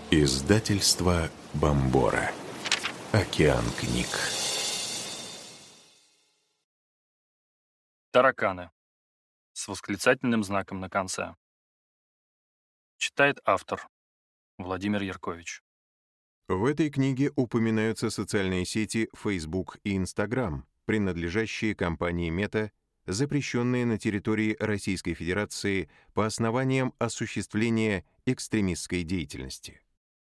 Издательство Бомбора. Океан книг. Тараканы. С восклицательным знаком на конце. Читает автор Владимир Яркович. В этой книге упоминаются социальные сети Facebook и Instagram, принадлежащие компании Meta, запрещенные на территории Российской Федерации по основаниям осуществления экстремистской деятельности.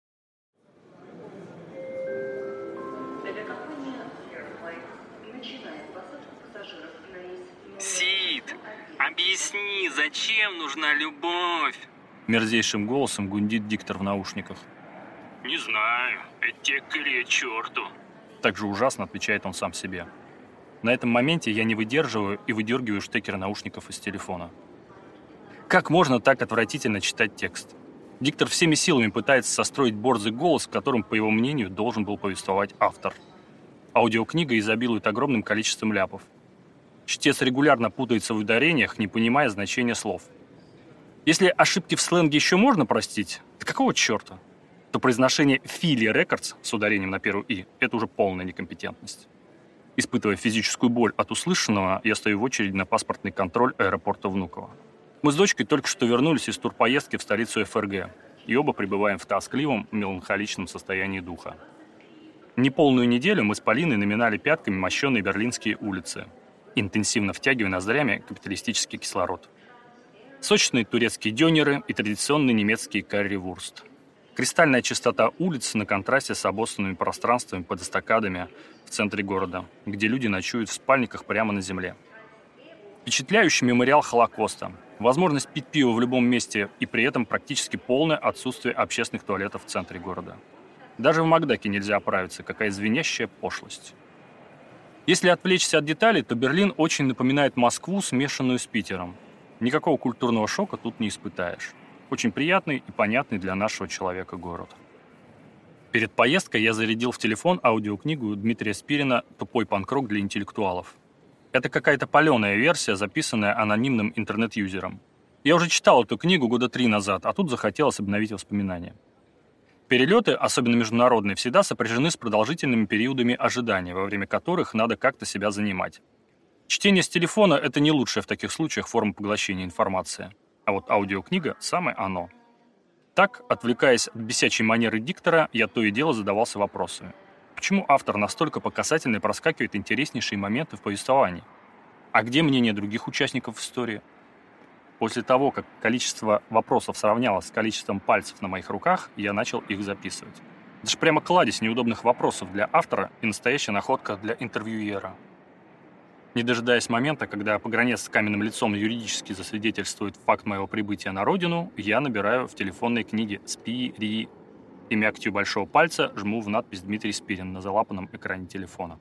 Сид, объясни, зачем нужна любовь? Мерзейшим голосом гундит диктор в наушниках. Не знаю, это те к черту. Так же ужасно отвечает он сам себе. На этом моменте я не выдерживаю и выдергиваю штекеры наушников из телефона. Как можно так отвратительно читать текст? Диктор всеми силами пытается состроить борзый голос, которым, по его мнению, должен был повествовать автор. Аудиокнига изобилует огромным количеством ляпов. Чтец регулярно путается в ударениях, не понимая значения слов. Если ошибки в сленге еще можно простить, то какого черта? То произношение Philly Records с ударением на первую «и» — это уже полная некомпетентность. Испытывая физическую боль от услышанного, я стою в очереди на паспортный контроль аэропорта Внуково. Мы с дочкой только что вернулись из турпоездки в столицу ФРГ, и оба пребываем в тоскливом, меланхоличном состоянии духа. Неполную неделю мы с Полиной наминали пятками мощеные берлинские улицы, интенсивно втягивая ноздрями капиталистический кислород. Сочные турецкие дёнеры и традиционный немецкий карри-вурст. Кристальная чистота улиц на контрасте с обоссанными пространствами под эстакадами в центре города, где люди ночуют в спальниках прямо на земле. Впечатляющий мемориал Холокоста, возможность пить пиво в любом месте и при этом практически полное отсутствие общественных туалетов в центре города. Даже в Макдаке нельзя оправиться, какая звенящая пошлость. Если отвлечься от деталей, то Берлин очень напоминает Москву, смешанную с Питером. Никакого культурного шока тут не испытаешь. Очень приятный и понятный для нашего человека город. Перед поездкой я зарядил в телефон аудиокнигу Дмитрия Спирина «Тупой панк-рок для интеллектуалов». Это какая-то паленая версия, записанная анонимным интернет-юзером. Я уже читал эту книгу года 3 назад, а тут захотелось обновить воспоминания. Перелеты, особенно международные, всегда сопряжены с продолжительными периодами ожидания, во время которых надо как-то себя занимать. Чтение с телефона – это не лучшая в таких случаях форма поглощения информации. А вот аудиокнига – самое оно. Так, отвлекаясь от бесячей манеры диктора, я то и дело задавался вопросами. Почему автор настолько по касательной проскакивает интереснейшие моменты в повествовании? А где мнение других участников истории? После того, как количество вопросов сравнялось с количеством пальцев на моих руках, я начал их записывать. Это же прямо кладезь неудобных вопросов для автора и настоящая находка для интервьюера. Не дожидаясь момента, когда погранец с каменным лицом юридически засвидетельствует факт моего прибытия на родину, я набираю в телефонной книге «Спири» и мягкостью большого пальца жму в надпись «Дмитрий Спирин» на залапанном экране телефона.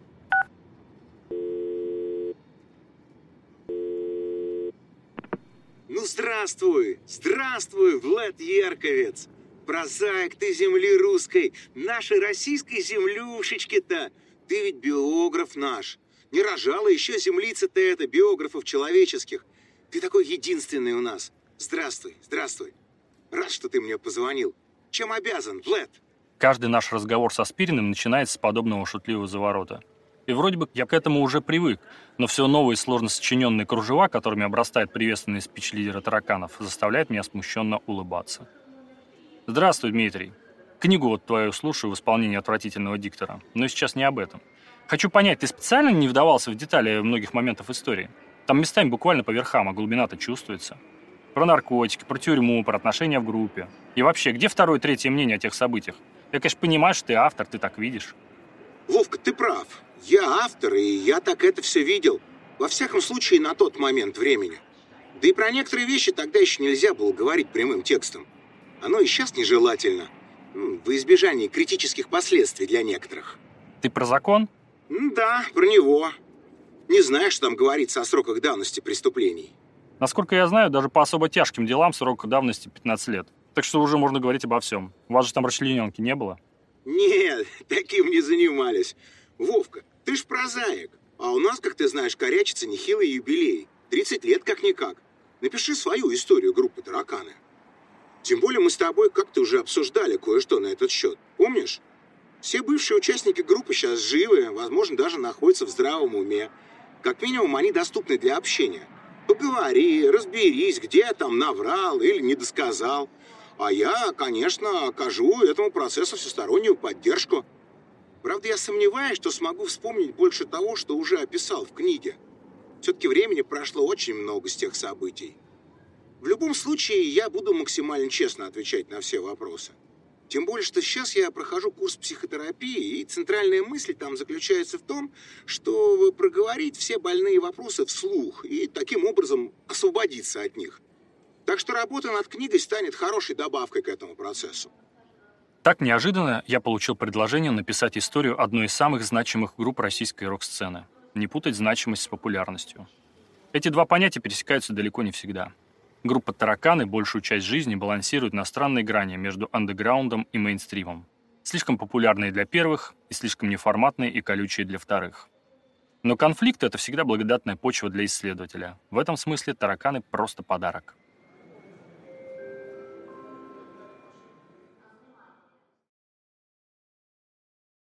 Ну, здравствуй, Влад Ярковец. Прозаик ты земли русской, нашей российской землюшечки-то. Ты ведь биограф наш. Не рожала еще землица-то это, биографов человеческих. Ты такой единственный у нас. Здравствуй. Рад, что ты мне позвонил. Чем обязан, Влад? Каждый наш разговор со Спириным начинается с подобного шутливого заворота. И вроде бы я к этому уже привык, но все новые сложно сочиненные кружева, которыми обрастает приветственный спич лидера тараканов, заставляют меня смущенно улыбаться. Здравствуй, Дмитрий. Книгу вот твою слушаю в исполнении отвратительного диктора, но сейчас не об этом. Хочу понять, ты специально не вдавался в детали многих моментов истории? Там местами буквально по верхам, а глубина-то чувствуется. Про наркотики, про тюрьму, про отношения в группе. И вообще, где второе, третье мнение о тех событиях? Я, конечно, понимаю, что ты автор, ты так видишь. Вовка, ты прав. Я автор, и я так это все видел. Во всяком случае, на тот момент времени. Да и про некоторые вещи тогда еще нельзя было говорить прямым текстом. Оно и сейчас нежелательно. Во избежание критических последствий для некоторых. Ты про закон? Да, про него. Не знаю, что там говорится о сроках давности преступлений. Насколько я знаю, даже по особо тяжким делам срок давности 15 лет. Так что уже можно говорить обо всем. У вас же там расчлененки не было? Нет, таким не занимались. Вовка, ты ж прозаик. А у нас, как ты знаешь, корячится нехилый юбилей. 30 лет как-никак. Напиши свою историю группы «Тараканы». Тем более мы с тобой как-то уже обсуждали кое-что на этот счет. Помнишь? Все бывшие участники группы сейчас живы, возможно, даже находятся в здравом уме. Как минимум, они доступны для общения. Поговори, разберись, где я там наврал или не досказал. А я, конечно, окажу этому процессу всестороннюю поддержку. Правда, я сомневаюсь, что смогу вспомнить больше того, что уже описал в книге. Все-таки времени прошло очень много с тех событий. В любом случае, я буду максимально честно отвечать на все вопросы. Тем более, что сейчас я прохожу курс психотерапии, и центральная мысль там заключается в том, что проговорить все больные вопросы вслух и таким образом освободиться от них. Так что работа над книгой станет хорошей добавкой к этому процессу. Так неожиданно я получил предложение написать историю одной из самых значимых групп российской рок-сцены. Не путать значимость с популярностью. Эти два понятия пересекаются далеко не всегда. Группа «Тараканы» большую часть жизни балансирует на странной грани между андеграундом и мейнстримом. Слишком популярные для первых и слишком неформатные и колючие для вторых. Но конфликт — это всегда благодатная почва для исследователя. В этом смысле «Тараканы» — просто подарок.